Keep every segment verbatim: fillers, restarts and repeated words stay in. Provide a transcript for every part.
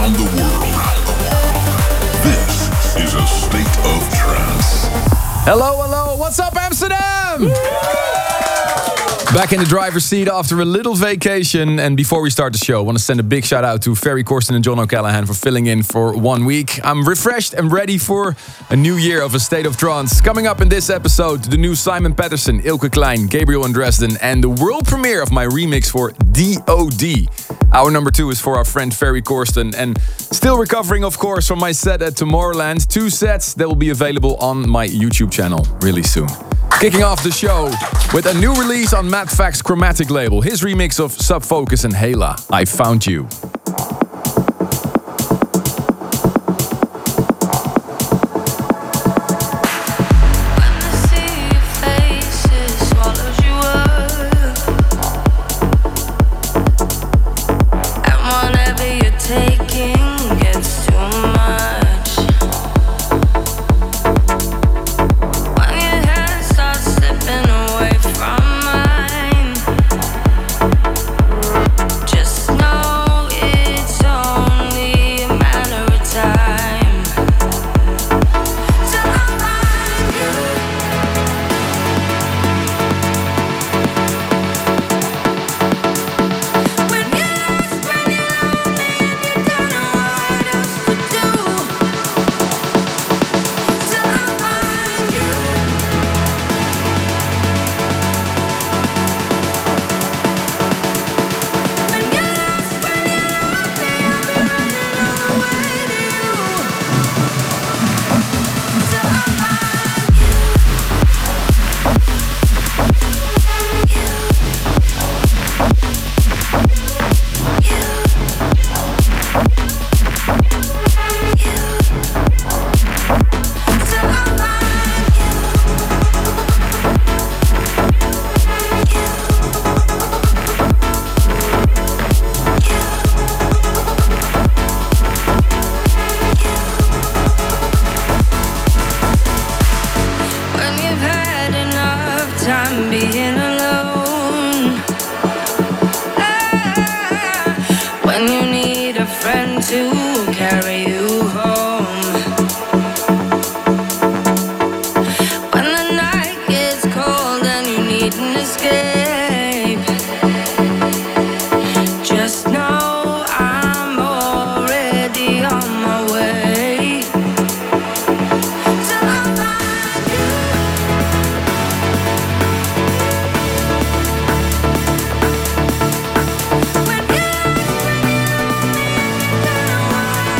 around the world. This is a state of trance. Hello, hello. What's up, Amsterdam? Back in the driver's seat after a little vacation. And before we start the show, I want to send a big shout out to Ferry Corsten and John O'Callaghan for filling in for one week. I'm refreshed and ready for a new year of A State of Trance. Coming up in this episode, the new Simon Patterson, Ilke Klein, Gabriel and Dresden, and the world premiere of my remix for D O D. Hour number two is for our friend Ferry Corsten. And still recovering, of course, from my set at Tomorrowland. Two sets that will be available on my YouTube channel really soon. Kicking off the show with a new release on Matt Fac's Chromatic label. His remix of Sub Focus and Hela, I Found You. When you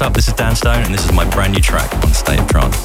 up? This is Dan Stone, and this is my brand new track on State of Trance.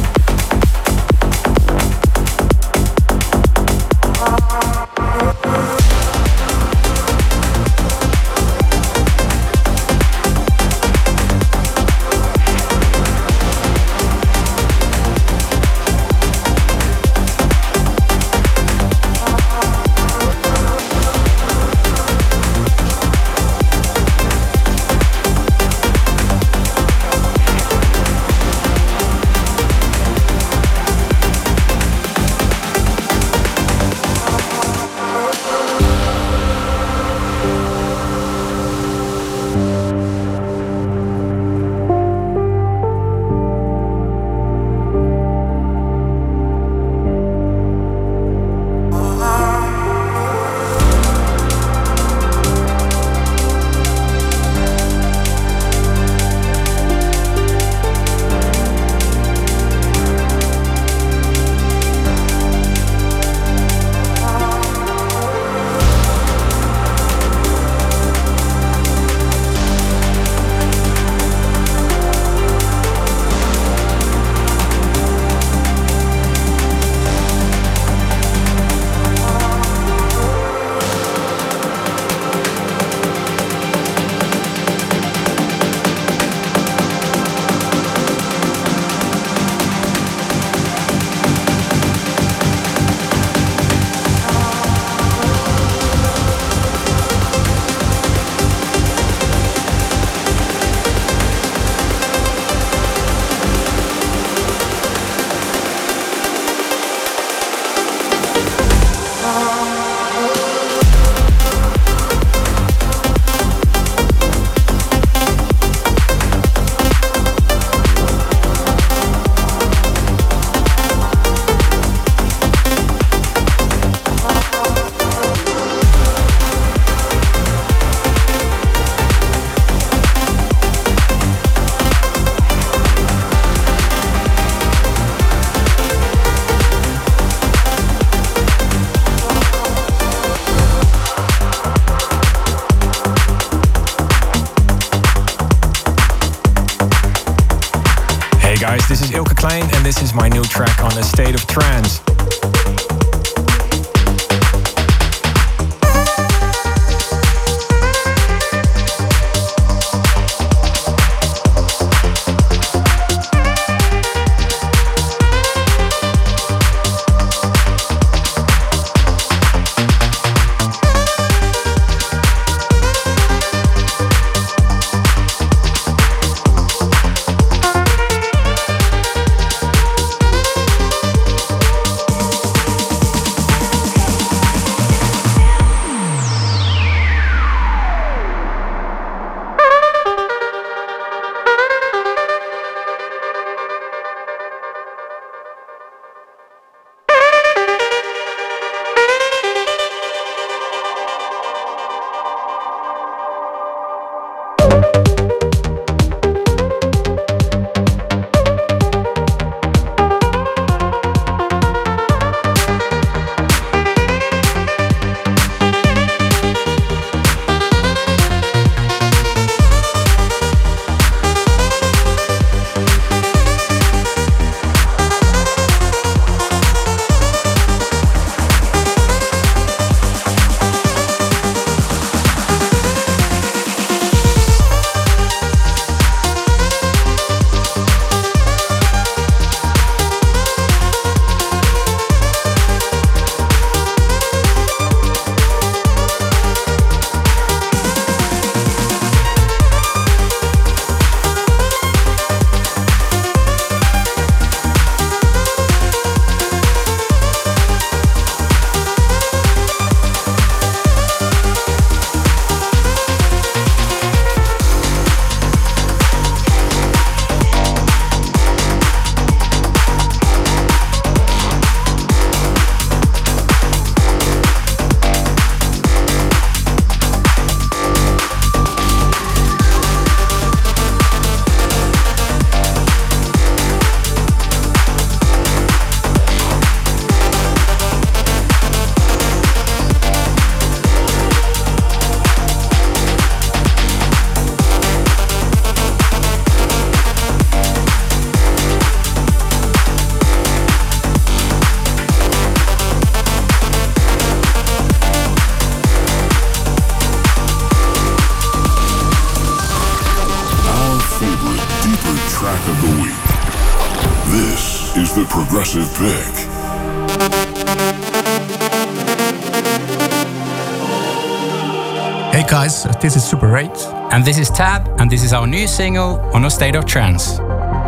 This is Ilke Klein, and this is my new track on A State of Trance. is the Progressive Pick. Hey guys, this is Super eight. And this is Tab, and this is our new single on A State of Trance.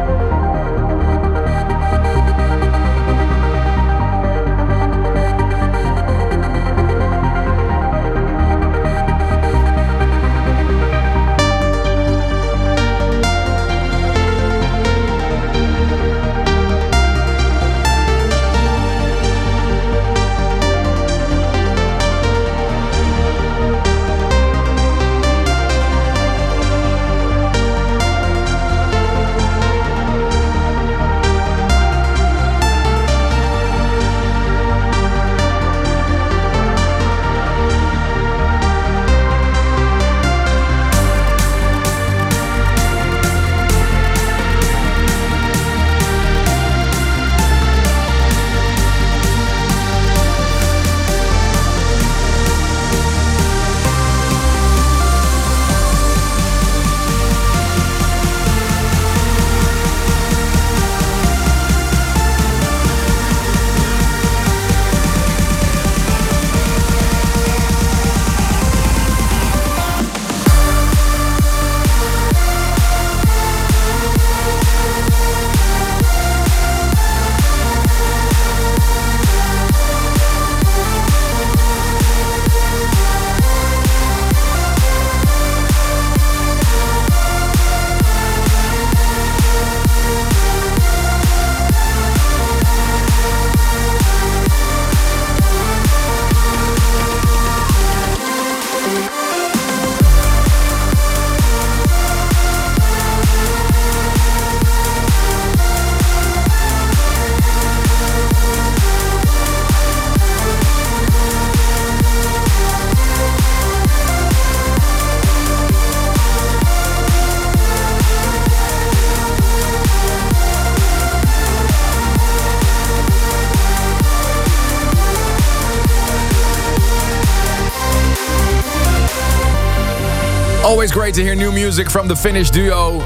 Always great to hear new music from the Finnish duo.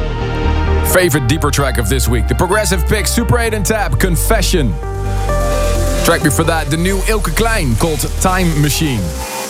Favorite deeper track of this week, the Progressive Pick, Super eight and Tab, Confession. Track before that, the new Ilke Klein called Time Machine.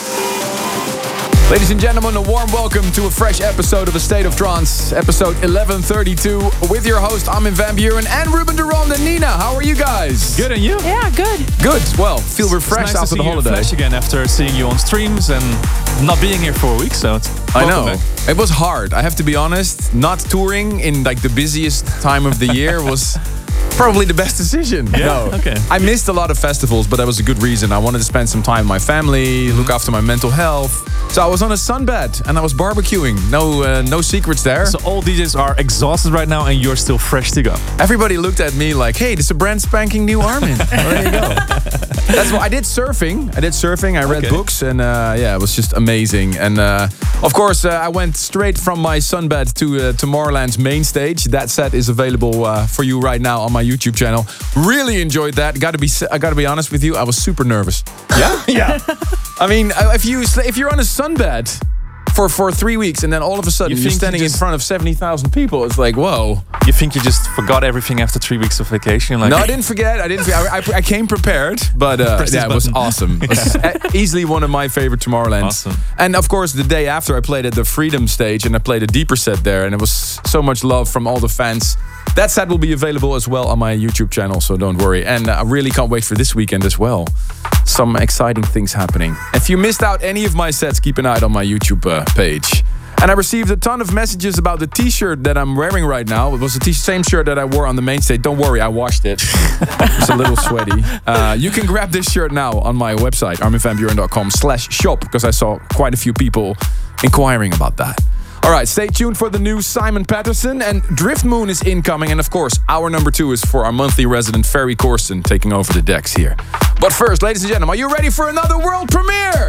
Ladies and gentlemen, a warm welcome to a fresh episode of A State of Trance, episode eleven thirty-two, with your host Armin van Buuren and Ruben de Ronde and Nina. How are you guys? Good, and you? Yeah, good. Good. Well, feel refreshed it's nice after to the see holiday. You in flesh again after seeing you on streams and not being here for a week, so it's I know. back. It was hard. I have to be honest. Not touring in like the busiest time of the year was probably the best decision. Yeah? No. Okay. I missed a lot of festivals, but that was a good reason. I wanted to spend some time with my family, Mm-hmm. look after my mental health. So I was on a sunbed and I was barbecuing. No, uh, no secrets there. So all D Js are exhausted right now and you're still fresh to go. Everybody looked at me like, "Hey, this is a brand spanking new Armin." Well, there you go. That's what I did. Surfing. I did surfing. I read Okay. books, and uh, yeah, it was just amazing. And uh, of course, uh, I went straight from my sunbed to uh, Tomorrowland's main stage. That set is available uh, for you right now on my YouTube channel. Really enjoyed that. Got to be. I got to be honest with you. I was super nervous. Yeah? Yeah. I mean, uh, if you if you're on a sunbed for for three weeks and then all of a sudden You you are think you standing just- in front of seventy thousand people, it's like, whoa. You think you just forgot everything after three weeks of vacation? Like, No, I didn't forget. I didn't. I, I, I came prepared, but uh, Press yeah, this it was button. awesome. It was e- easily one of my favorite Tomorrowlands. Awesome. And of course, the day after, I played at the Freedom stage, and I played a deeper set there, and it was so much love from all the fans. That set will be available as well on my YouTube channel, so don't worry. And uh, I really can't wait for this weekend as well. Some exciting things happening. If you missed out any of my sets, keep an eye on my YouTube uh, page. And I received a ton of messages about the t-shirt that I'm wearing right now. It was the t- same shirt that I wore on the main stage. Don't worry, I washed it. It's a little sweaty. Uh, you can grab this shirt now on my website, armin van buuren dot com slash shop, because I saw quite a few people inquiring about that. All right, stay tuned for the new Simon Patterson, and Drift Moon is incoming. And of course, hour number two is for our monthly resident Ferry Corsten taking over the decks here. But first, ladies and gentlemen, are you ready for another world premiere?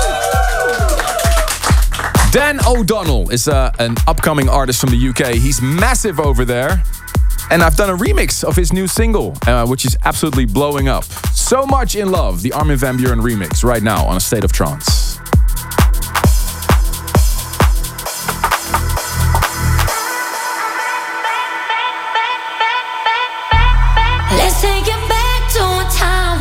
Dan O'Donnell is uh, an upcoming artist from the U K. He's massive over there. And I've done a remix of his new single, uh, which is absolutely blowing up. So Much in Love, the Armin van Buuren remix, right now on A State of Trance.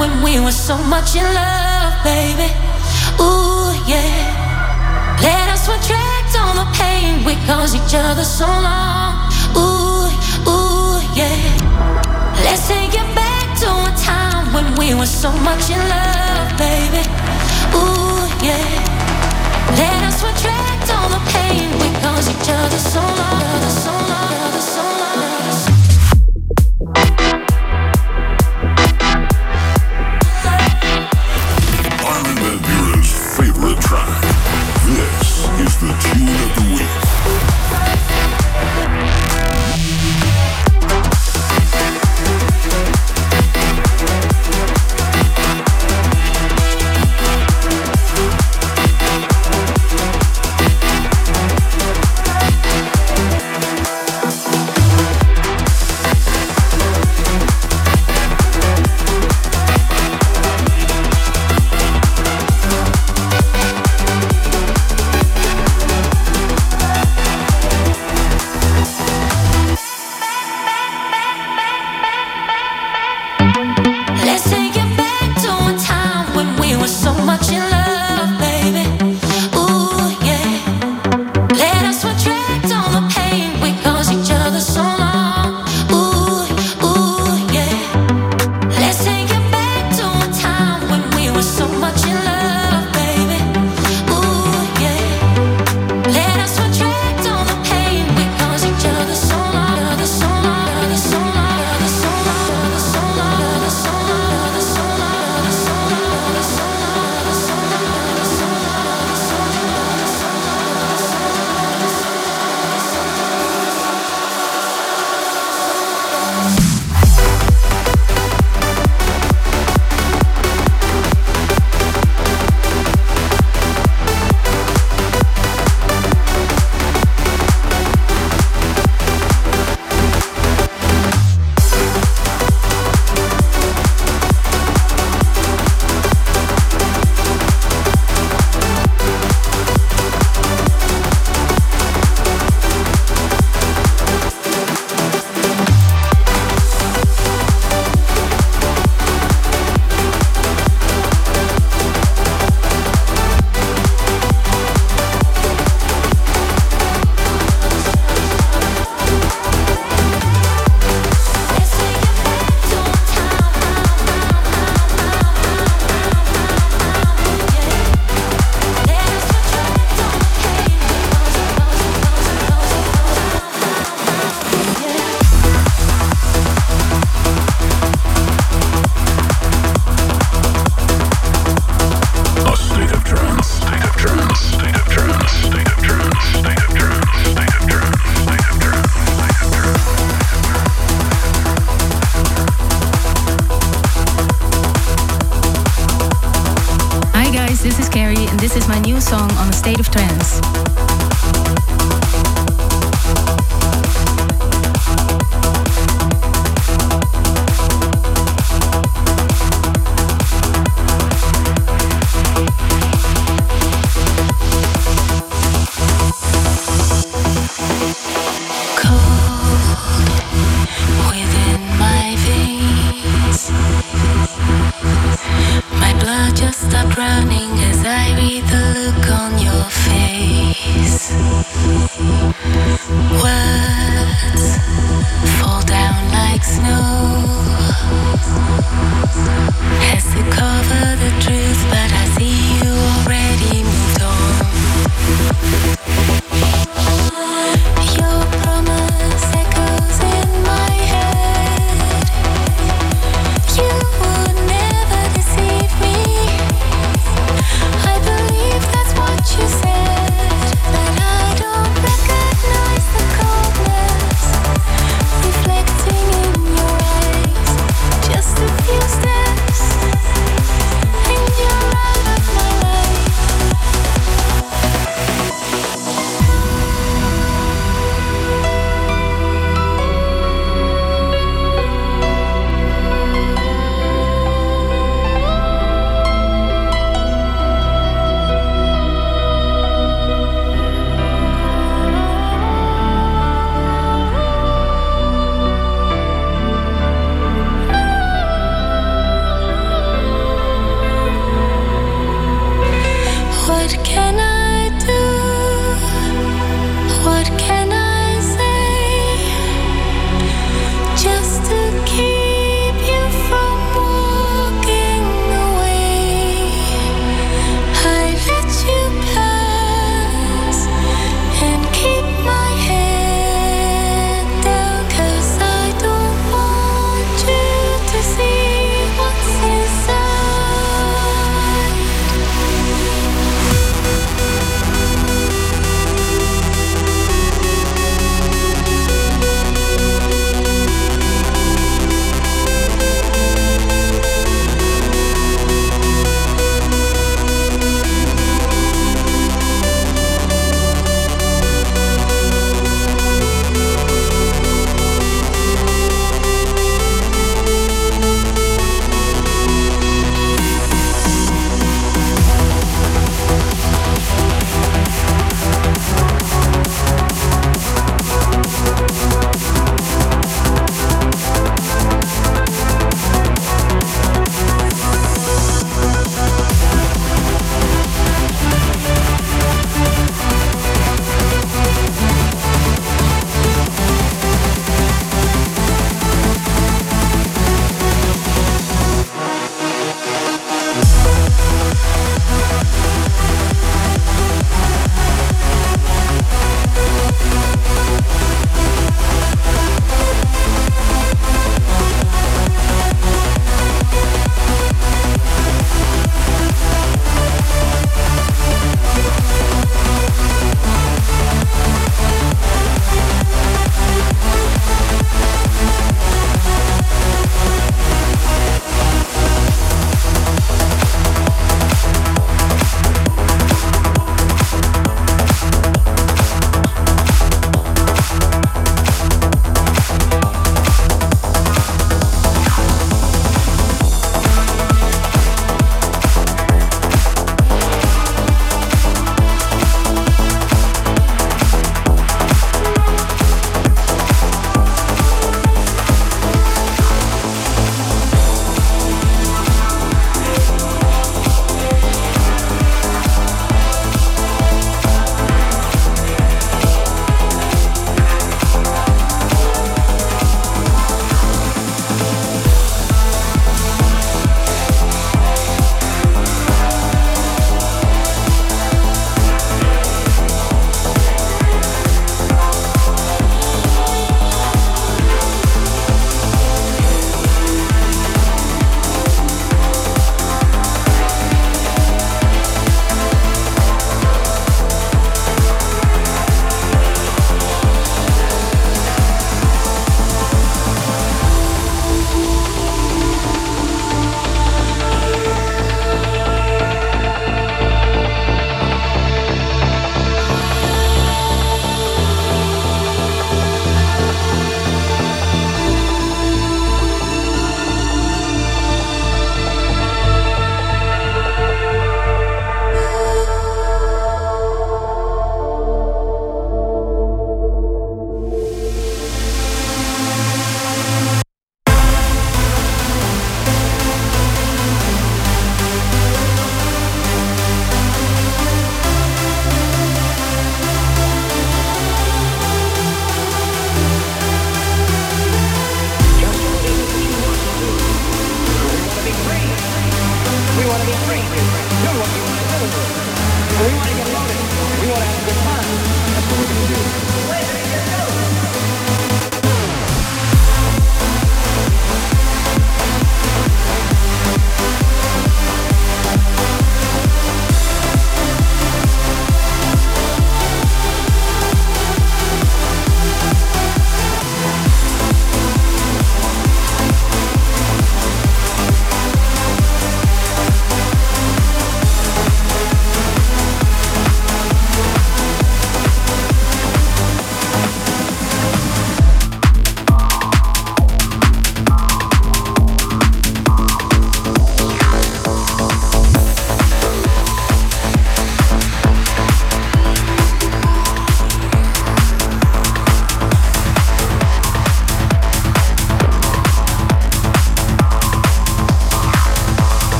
when we were so much in love, baby. Ooh, yeah. Let us retract all the pain we caused each other so long. Ooh, ooh, yeah. Let's take it back to a time when we were so much in love, baby. Ooh, yeah. Let us retract all the pain we caused each other so long, so long, so long. Armin van Buuren's favorite track. This is the tune of the week. Song on A State of Trance. Steps, and you're out of my life. can I do? What can I say? Just to keep you from walking away. I let you pass and keep my head down, 'cause I don't want you to see what's inside.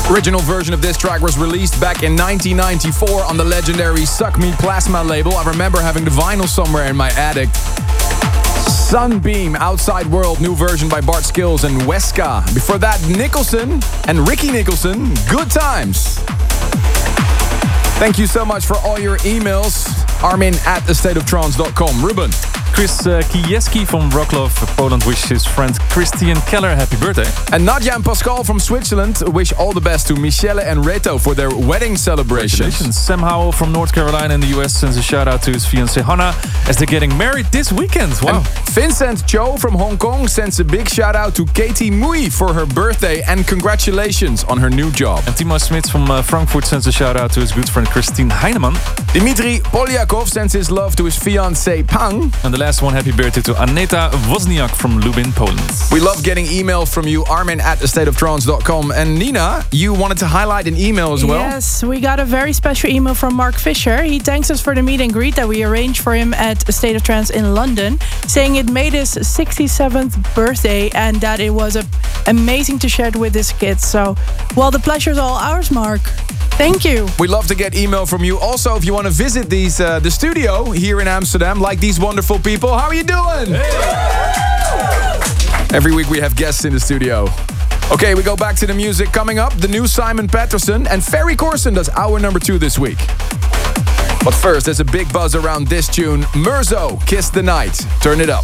Original version of this track was released back in nineteen ninety-four on the legendary Suck Me Plasma label. I remember having the vinyl somewhere in my attic. Sunbeam, Outside World, new version by Bart Skills and Weska. Before that, Nicholson and Ricky Nicholson, Good Times. Thank you so much for all your emails. Armin at a state of trance dot com. Ruben. Chris uh, Kijewski from Wrocław, Poland, wishes his friend Christian Keller happy birthday. And Nadia and Pascal from Switzerland wish all the best to Michele and Reto for their wedding celebrations. Sam Howell from North Carolina in the U S sends a shout out to his fiancée Hannah as they're getting married this weekend. Wow. And Vincent Cho from Hong Kong sends a big shout out to Katie Mui for her birthday and congratulations on her new job. And Timo Smits from uh, Frankfurt sends a shout out to his good friend Christine Heinemann. Dimitri Polyakov sends his love to his fiancée Pang. And the last one, happy birthday to Aneta Wozniak from Lubin, Poland. We love getting email from you, Armin at a state of trance dot com. And Nina, you wanted to highlight an email as well? Yes, we got a very special email from Mark Fisher. He thanks us for the meet and greet that we arranged for him at A State of Trance in London, saying it made his sixty-seventh birthday and that it was a, amazing to share it with his kids. So, well, the pleasure's all ours, Mark. Thank you. We love to get email from you. Also, if you want to visit these uh, the studio here in Amsterdam, like these wonderful people, how are you doing? Hey. Every week we have guests in the studio. Okay, we go back to the music. Coming up, the new Simon Patterson and Ferry Corsten does hour number two this week. But first, there's a big buzz around this tune. Murzo, Kiss the Night. Turn it up.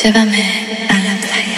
Llévame a la playa.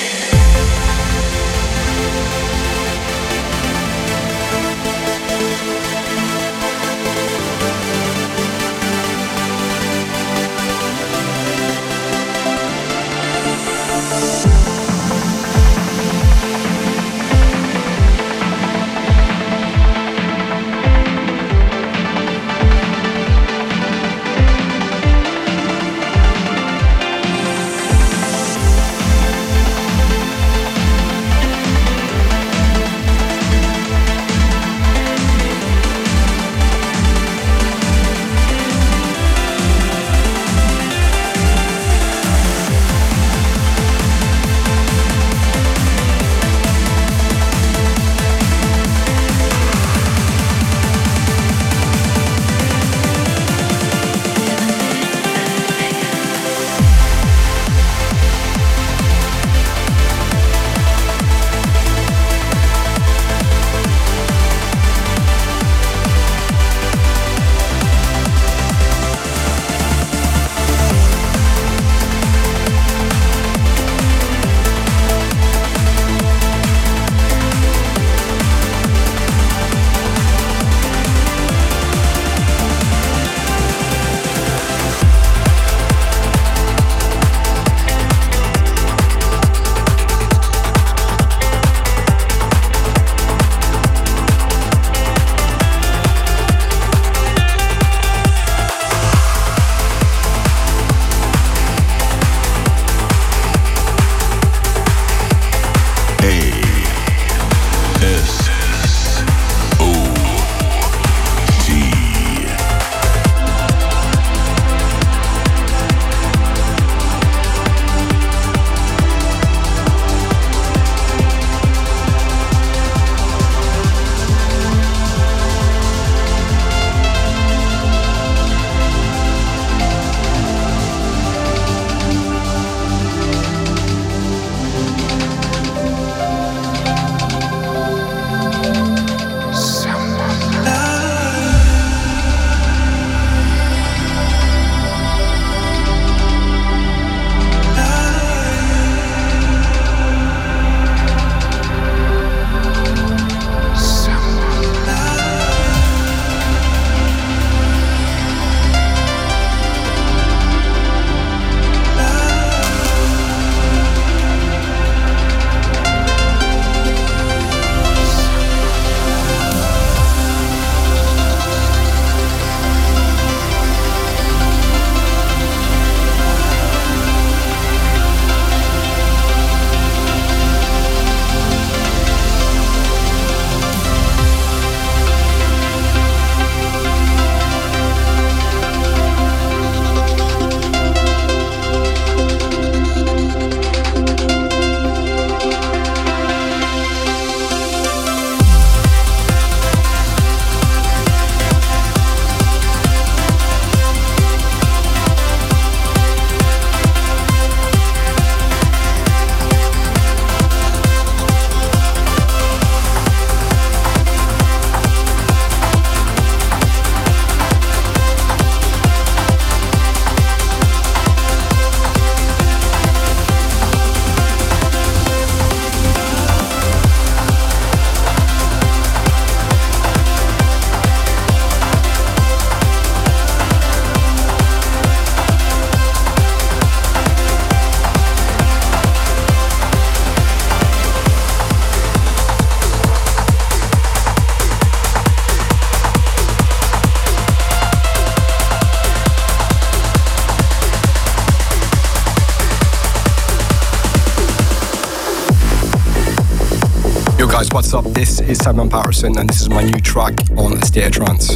Guys, what's up? This is Simon Patterson and this is my new track on State of Trance.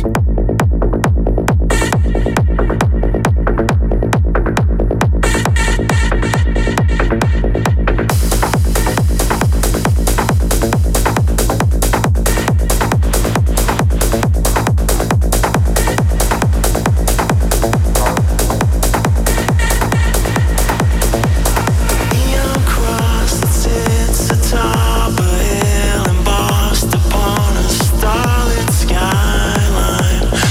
Upon a starlit skyline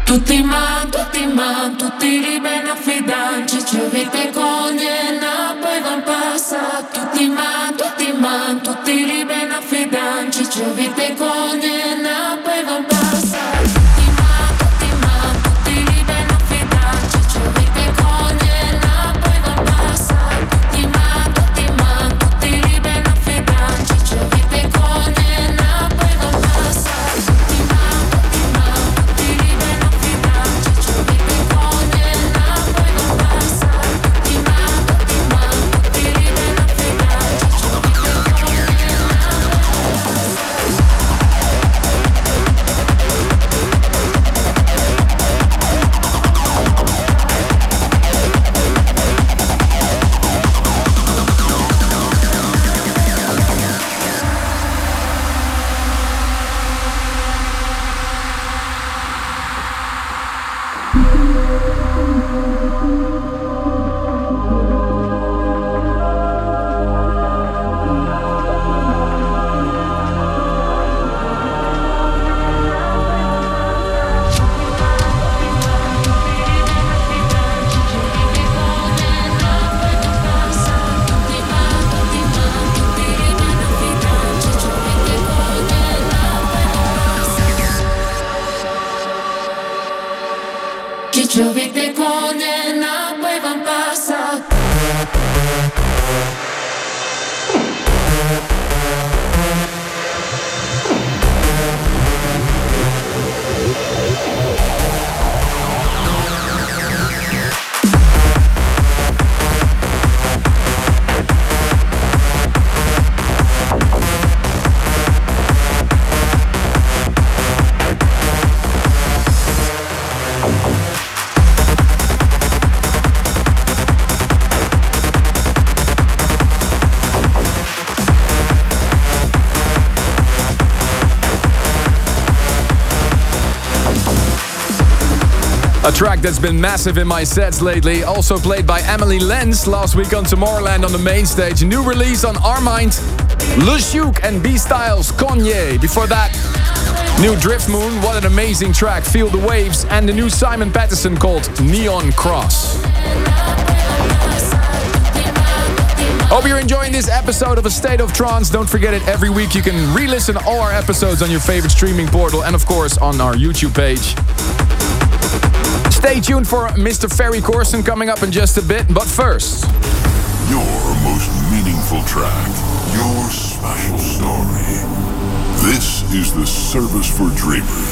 tutti man, tutti man, tutti ribena fidanci, ciovite cognena, poi van passa, tutti man, tutti man, tutti ribena fidanci, ciovite cognena, poi van passa. Ciovite cognena, poi van passa. A track that's been massive in my sets lately, also played by Emily Lenz last week on Tomorrowland on the main stage. New release on Armind, Le Chouk and B-Styles, Kanye. Before that, new Drift Moon, what an amazing track, Feel the Waves, and the new Simon Patterson called Neon Cross. Hope you're enjoying this episode of A State of Trance. Don't forget it, every week you can re-listen all our episodes on your favorite streaming portal and of course on our YouTube page. Stay tuned for Mister Ferry Corsten coming up in just a bit, but first... Your most meaningful track, your special story. This is the Service for Dreamers.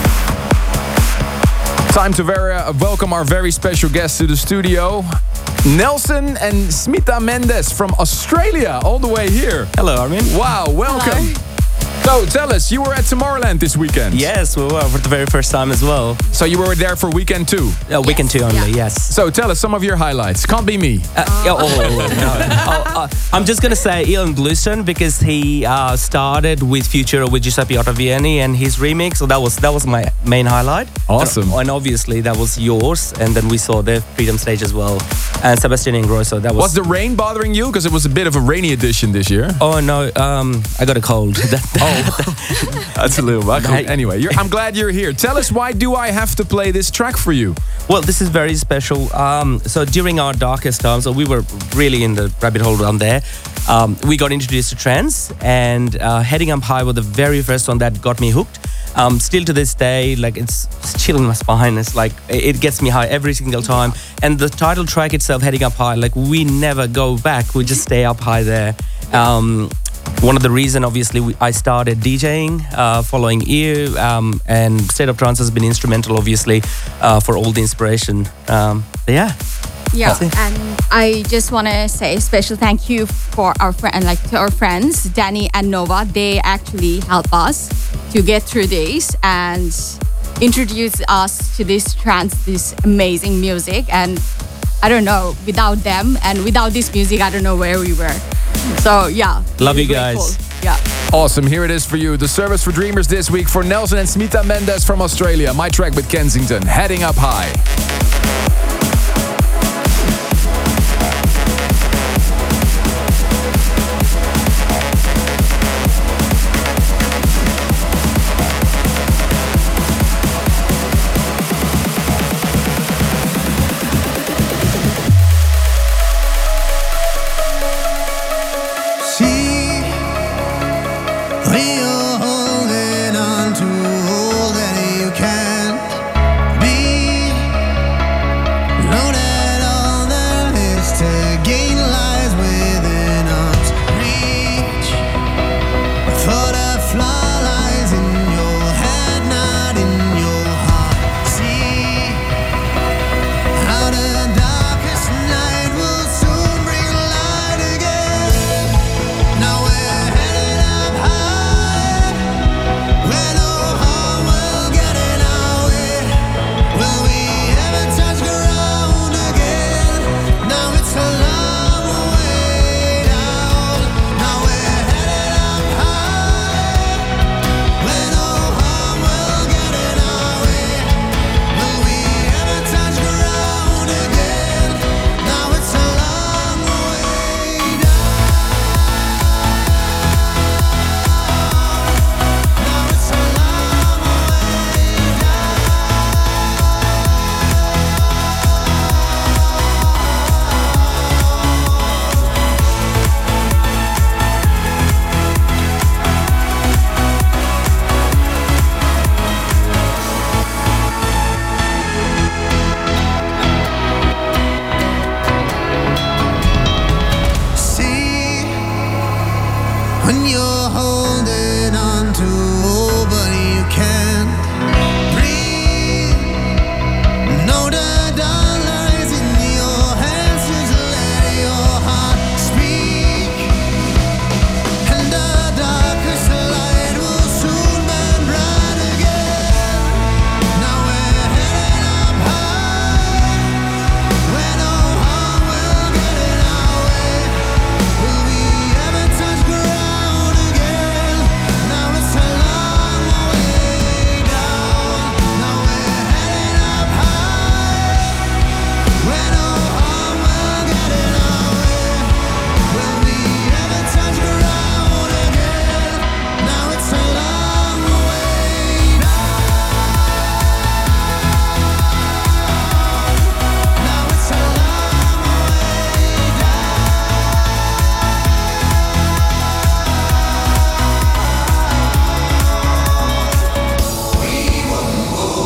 Time to very, uh, welcome our very special guests to the studio. Nelson and Smita Mendes from Australia, all the way here. Hello, Armin. Wow, welcome. Hello. So, tell us, you were at Tomorrowland this weekend. Yes, we were for the very first time as well. So you were there for weekend two? Uh, weekend two only, yeah. Yes. So tell us some of your highlights. Can't be me. Uh, oh, oh, no. oh, uh, I'm just going to say Ian Bluestone because he uh, started with Future with Giuseppe Ottaviani and his remix. So that was that was my main highlight. Awesome. And, and obviously that was yours. And then we saw the Freedom stage as well. And Sebastian Ingrosso. That was. Was the rain bothering you? Because it was a bit of a rainy edition this year. Oh, no. Um, I got a cold. oh. That's a little bit. Anyway, you're, I'm glad you're here. Tell us, why do I have to play this track for you? Well, this is very special. Um, so during our darkest times, so we were really in the rabbit hole down there. Um, we got introduced to trance, and uh, Heading Up High was the very first one that got me hooked. Um, still to this day, like it's, it's chilling my spine. It's like it gets me high every single time. And the title track itself, Heading Up High, like we never go back. We just stay up high there. Um, One of the reasons, obviously, we, I started DJing uh, following you, um, and State of Trance has been instrumental, obviously, uh, for all the inspiration. Um, yeah. Yeah, and I just want to say a special thank you for our friend, like to our friends, Danny and Nova. They actually help us to get through this and introduce us to this trance, this amazing music. And I don't know, without them and without this music, I don't know where we were. So yeah. Love you guys. Cool. Yeah. Awesome. Here it is for you. The Service for Dreamers this week for Nelson and Smita Mendes from Australia. My track with Kensington, Heading Up High.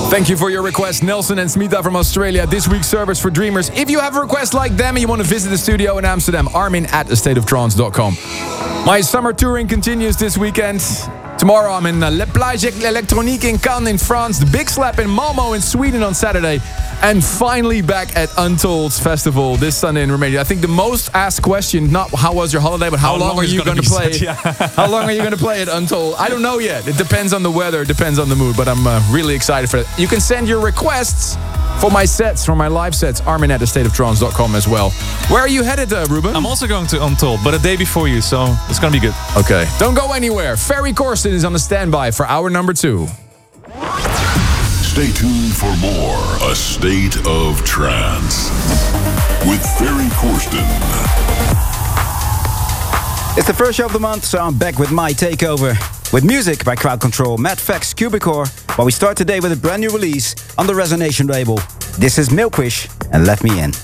Thank you for your request, Nelson and Smita from Australia. This week's Servers for Dreamers. If you have a request like them and you want to visit the studio in Amsterdam, Armin at a state of trance dot com. My summer touring continues this weekend. Tomorrow I'm in uh, Le Plage Electronique in Cannes in France, the Big Slap in Malmo in Sweden on Saturday, and finally back at Untold's Festival this Sunday in Romania. I think the most asked question, not how was your holiday, but how, how long, long are you going to play? Set, yeah. How long are you going to play at Untold? I don't know yet. It depends on the weather, it depends on the mood, but I'm uh, really excited for it. You can send your requests for my sets, for my live sets, Armin at a state of trance dot com as well. Where are you headed, uh, Ruben? I'm also going to Untold, but a day before you, so it's going to be good. Okay. Don't go anywhere. Ferry Corsten is on the standby for hour number two. Stay tuned for more A State of Trance with Ferry Corsten. It's the first show of the month, so I'm back with my takeover. With music by Crowd Control, Mad Fax, Cubicore, while we start today with a brand new release on the Resonation label. This is Milkwish and Let Me In.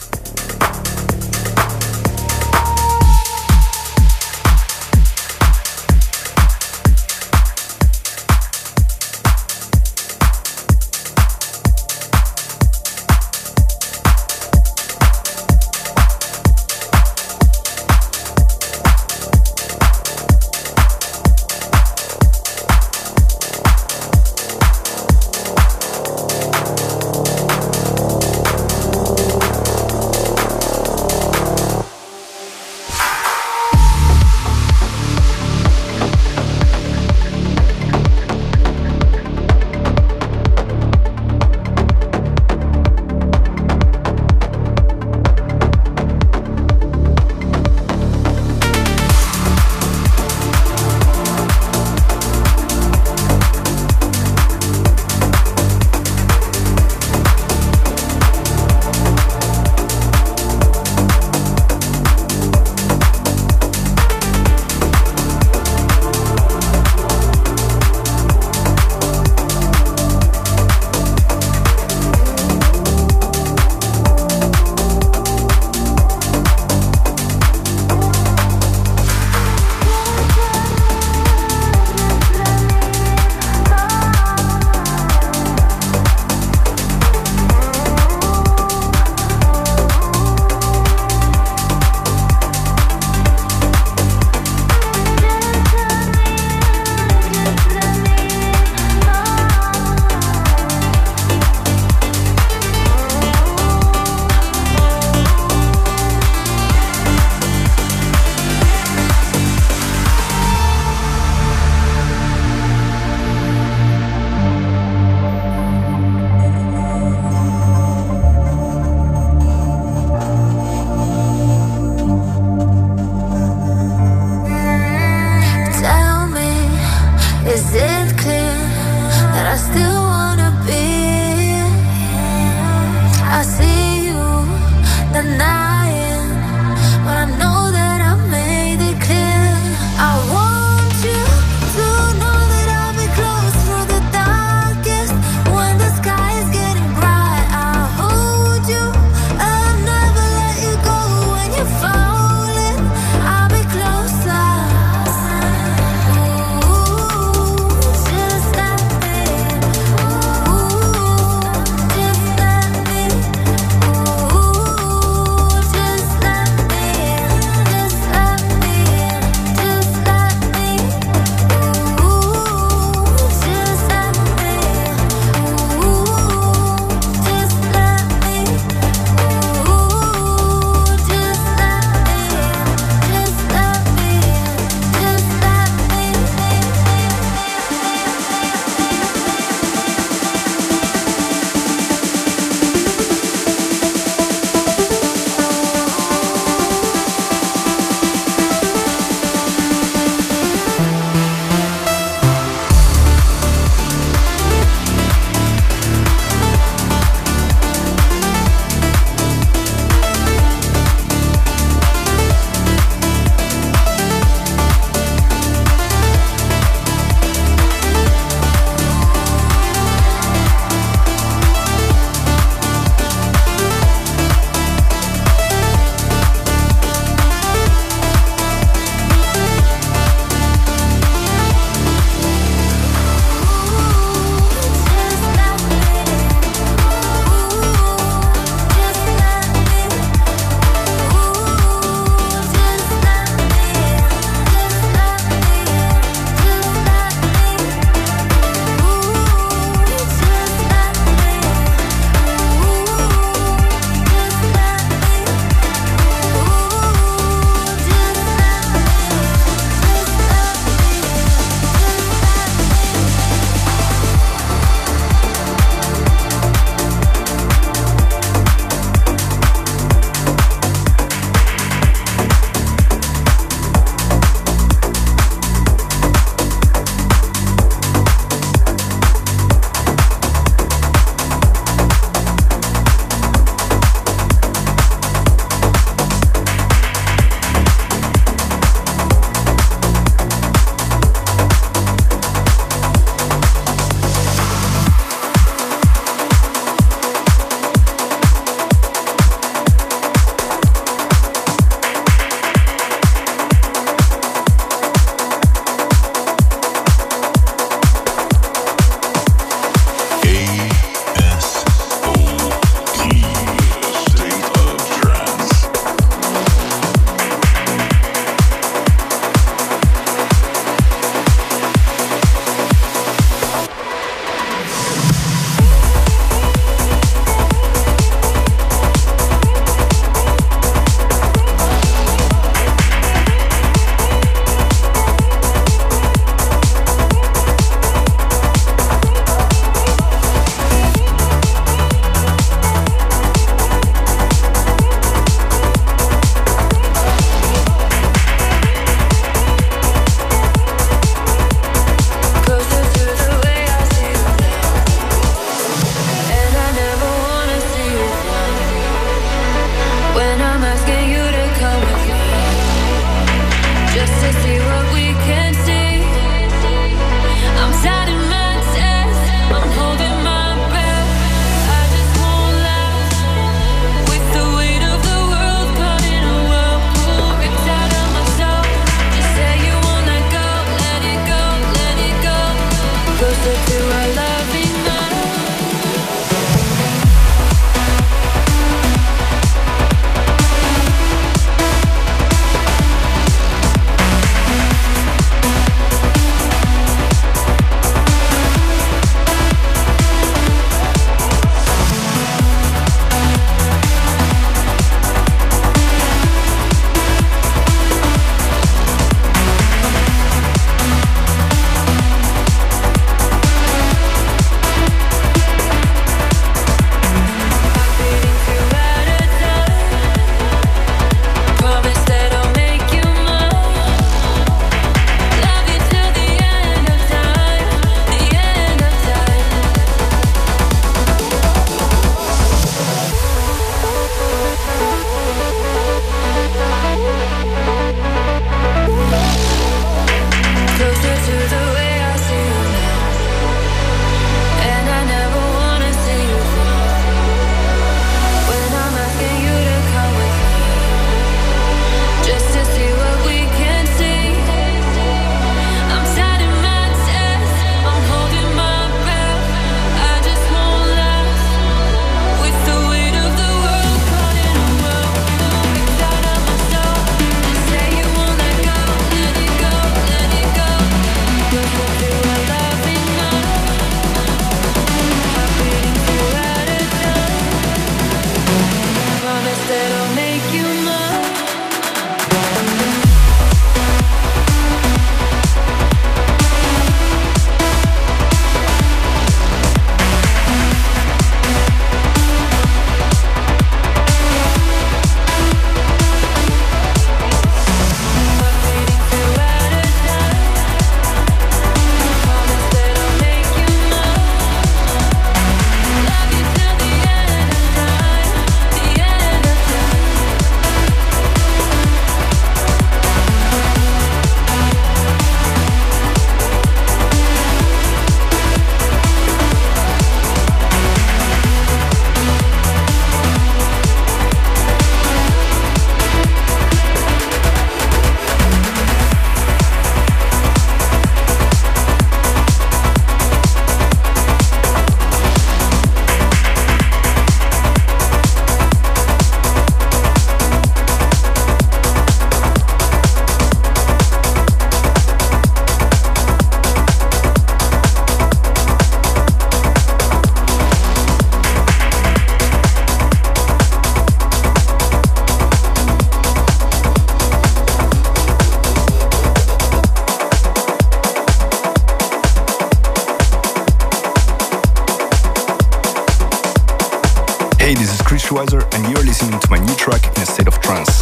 Hey, this is Chris Schweizer, and you're listening to my new track, In a State of Trance.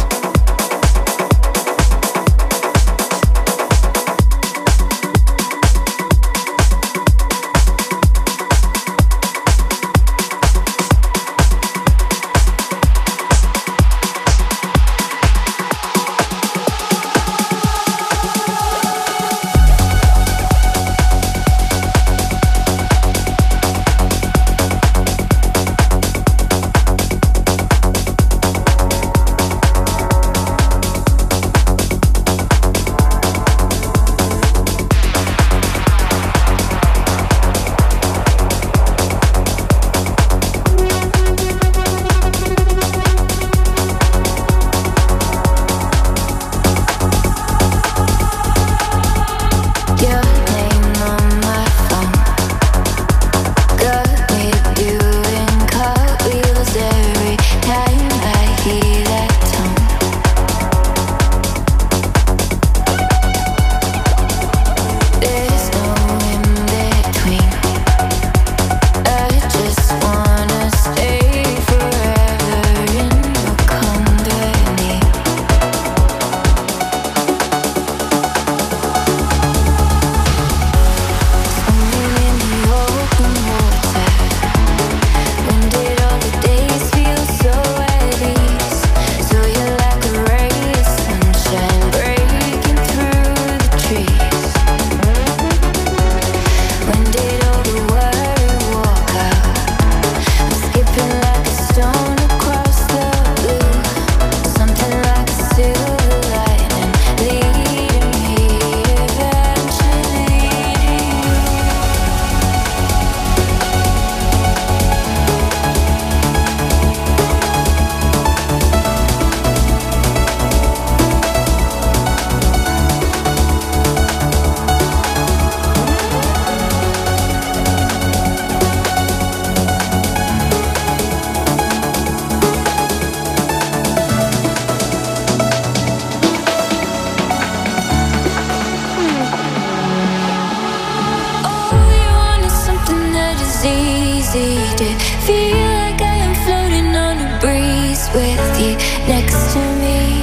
did it feel like I am floating on a breeze with you next to me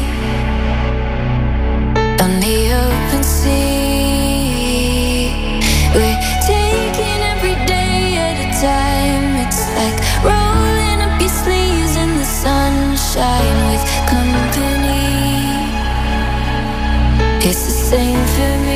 on the open sea. We're taking every day at a time. It's like rolling up your sleeves in the sunshine with company. It's the same for me.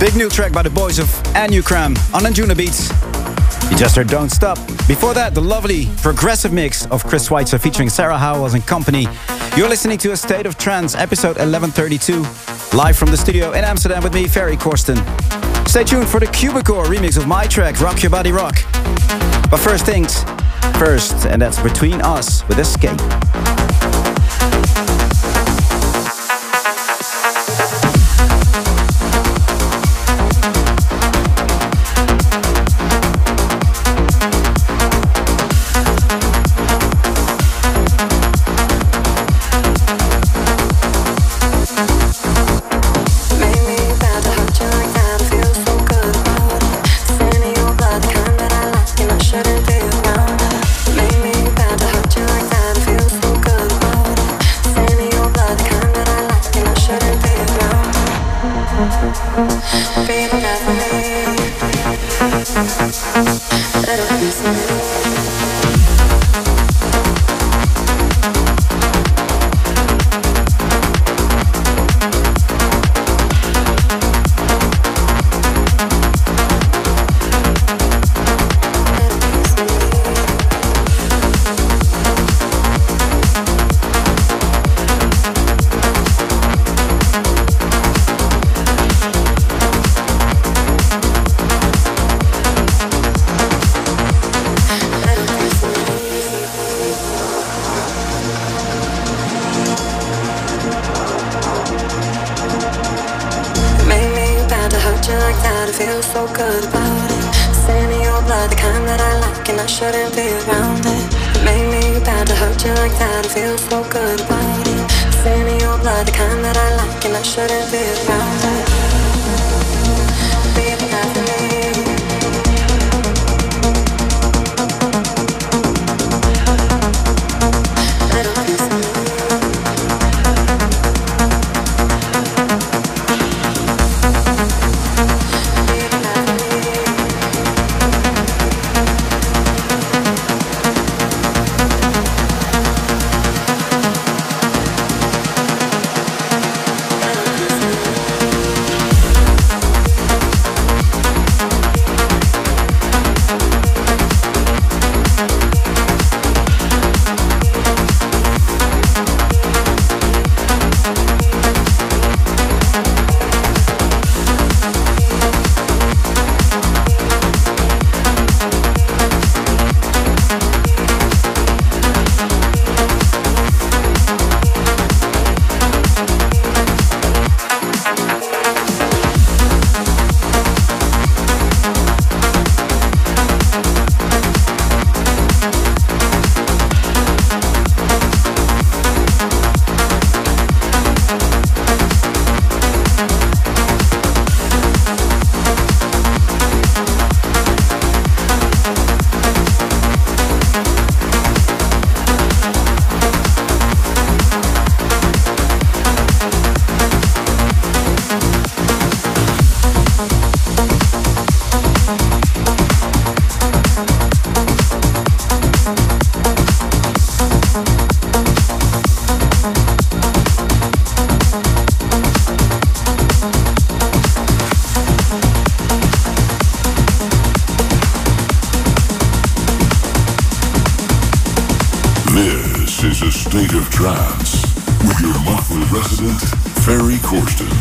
big new track by the boys of Anukram on Anjuna Beats. You just heard Don't Stop. Before that, the lovely progressive mix of Chris Schweitzer featuring Sarah Howells and company. You're listening to A State of Trance, episode eleven thirty-two, live from the studio in Amsterdam with me, Ferry Corsten. Stay tuned for the Cubicore remix of my track, Rock Your Body Rock. But first things first, and that's Between Us with Escape. This is A State of Trance with your monthly resident, Ferry Corsten.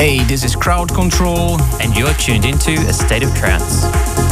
Hey, this is Crowd Control, and you're tuned into A State of Trance.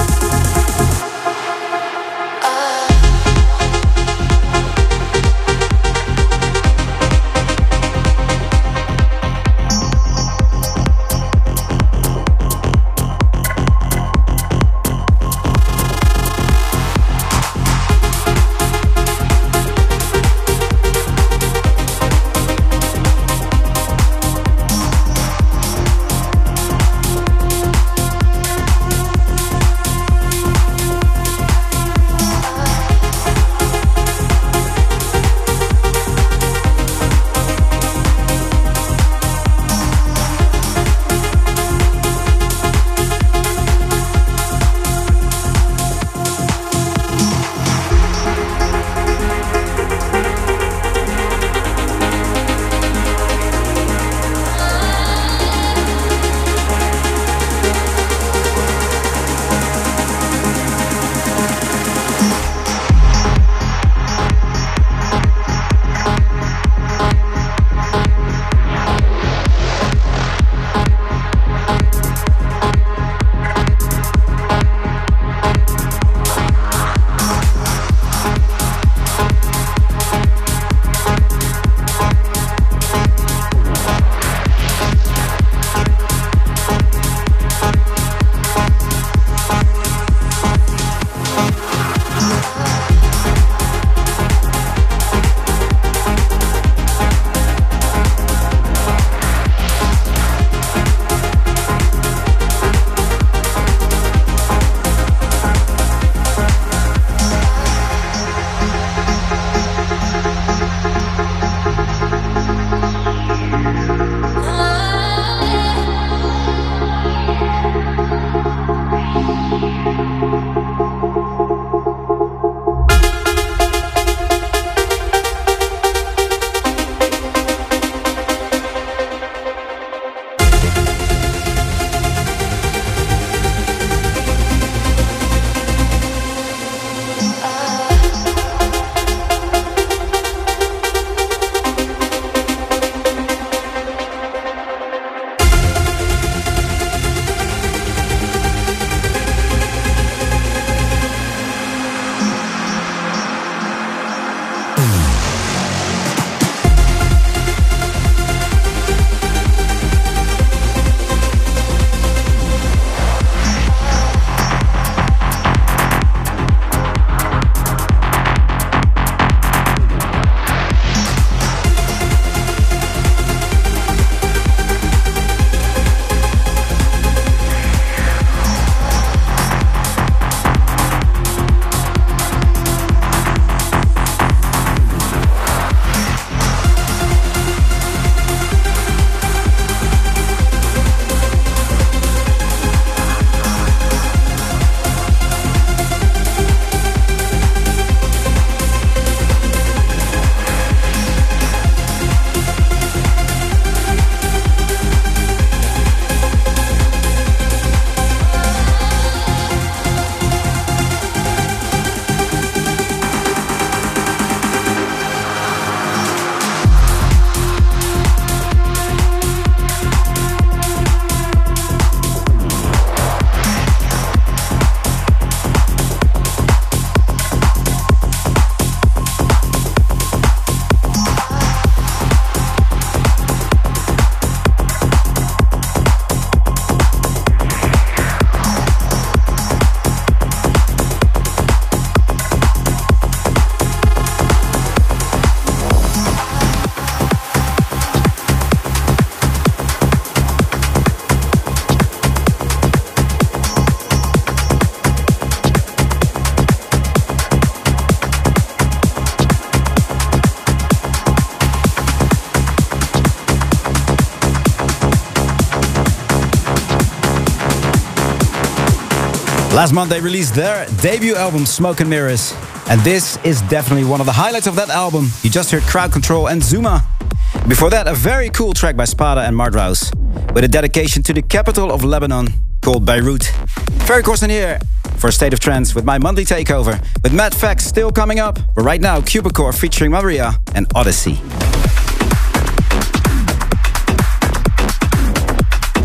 Last month they released their debut album Smoke and Mirrors, and this is definitely one of the highlights of that album. You just heard Crowd Control and Zuma. Before that, a very cool track by Spada and Mardrouse, with a dedication to the capital of Lebanon called Beirut. Ferry Corsten here for State of Trance with my monthly takeover, with Matt Fax still coming up, but right now Cubicore featuring Maria and Odyssey.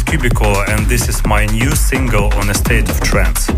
Cubicore, and this is my new single on A State of Trance.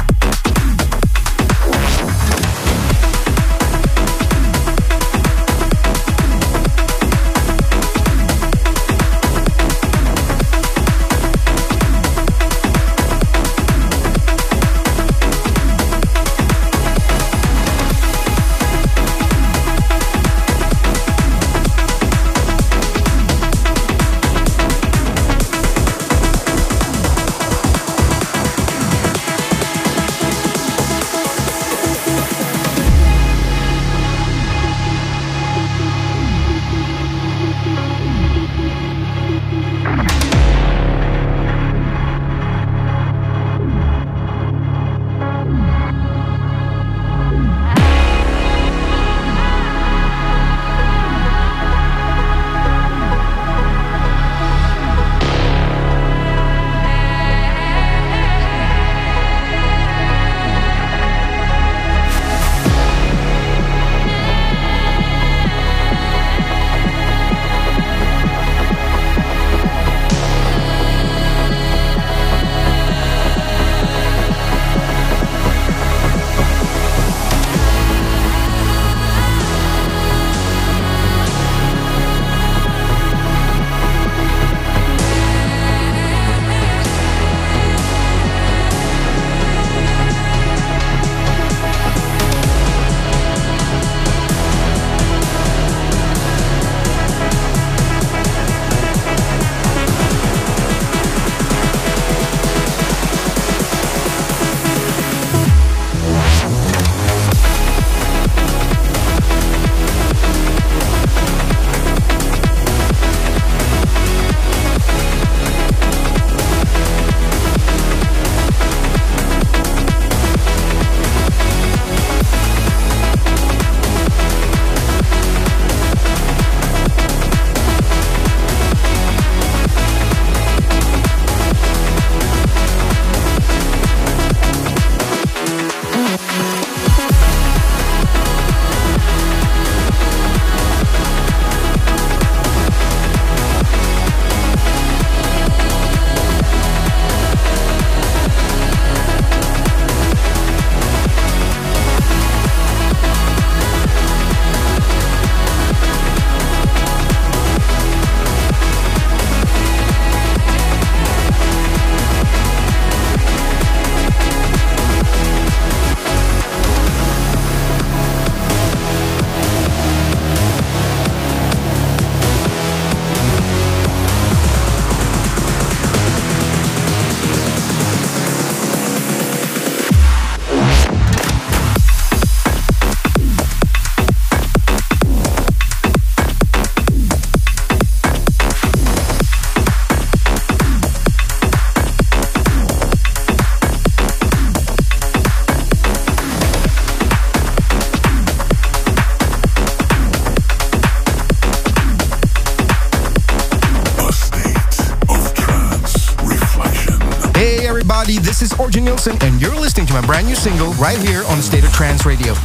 This is Orjan Nilsen, and you're listening to my brand new single right here on State of Trance Radio.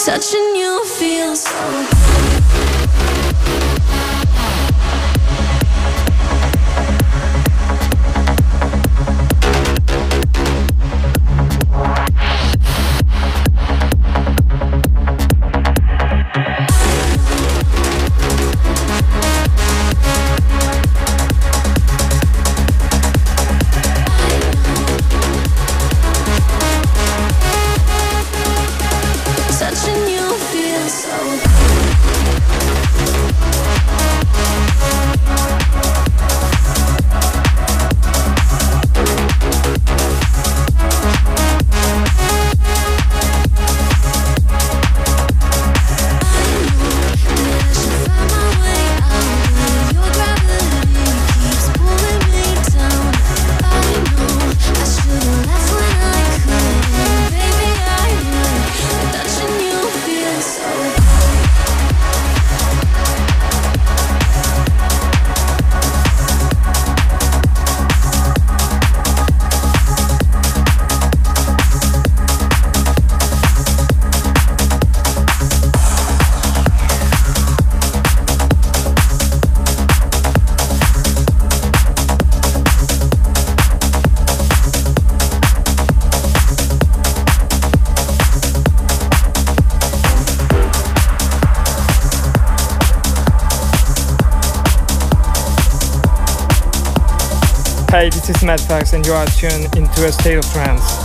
Touching you feels so good. Touching you feels so Hey, this is Madfax and you are tuned into A State of Trance.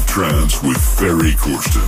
Trance with Ferry Corsten.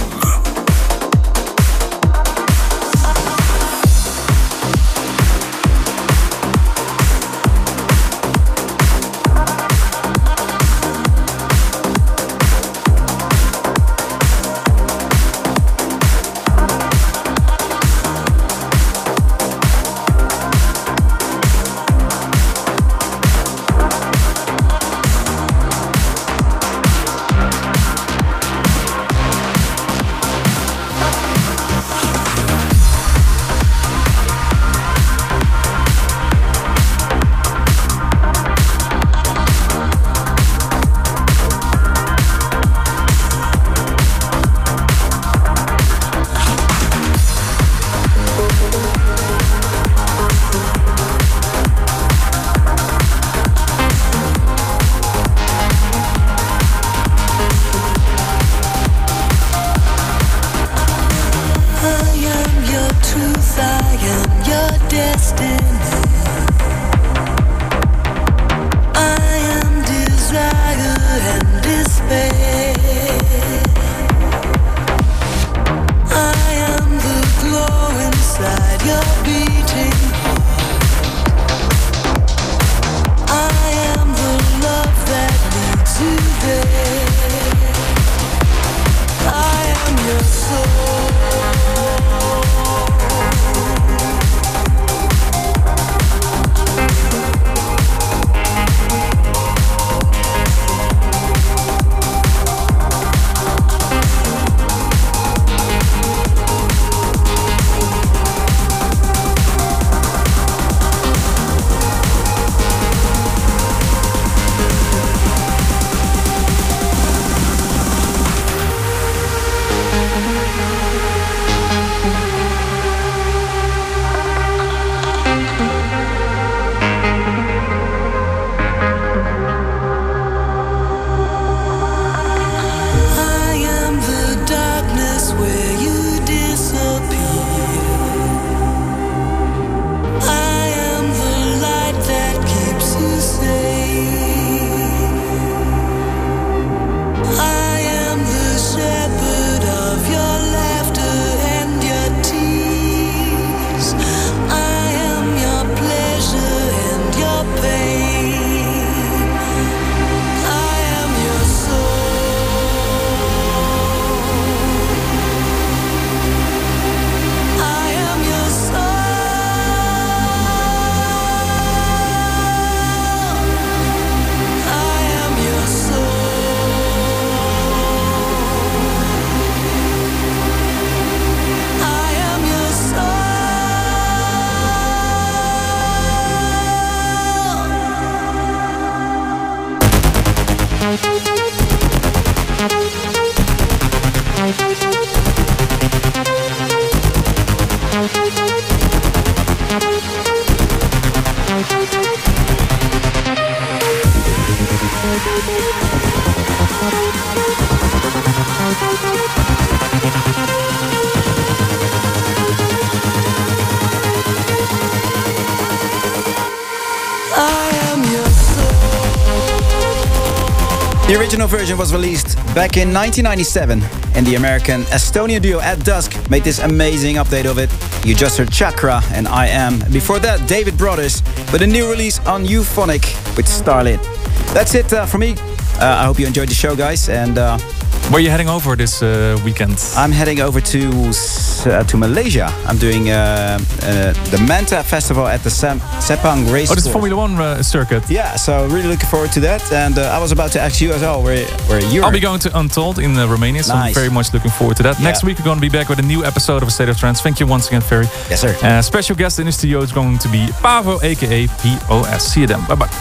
The original version was released back in nineteen ninety-seven, and the American Estonian duo At Dusk made this amazing update of it. You just heard Chakra and I Am. Before that, David Brothers with a new release on Euphonic with Starlit. That's it uh, for me. Uh, I hope you enjoyed the show, guys. And uh, where are you heading over this uh, weekend? I'm heading over to uh, to Malaysia. I'm doing uh, uh, the Manta Festival at the Sam- Sepang Race. Oh, this is Formula One uh, circuit. Yeah, so really looking forward to that. And uh, I was about to ask you as well where where you. I'll be going to Untold in uh, Romania, so nice. I'm very much looking forward to that. Yeah. Next week we're going to be back with a new episode of A State of Trance. Thank you once again, Ferry. Yes, sir. Uh, special guest in the studio is going to be Pavo, aka P O S. See you then. Bye bye.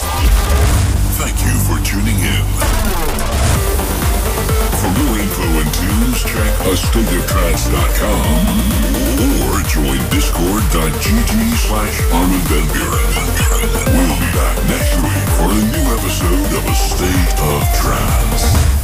Thank you for tuning in. For more info and tunes, check a state of trance dot com or join discord.gg slash Armin van Buren. We'll be back next week for a new episode of A State of Trance.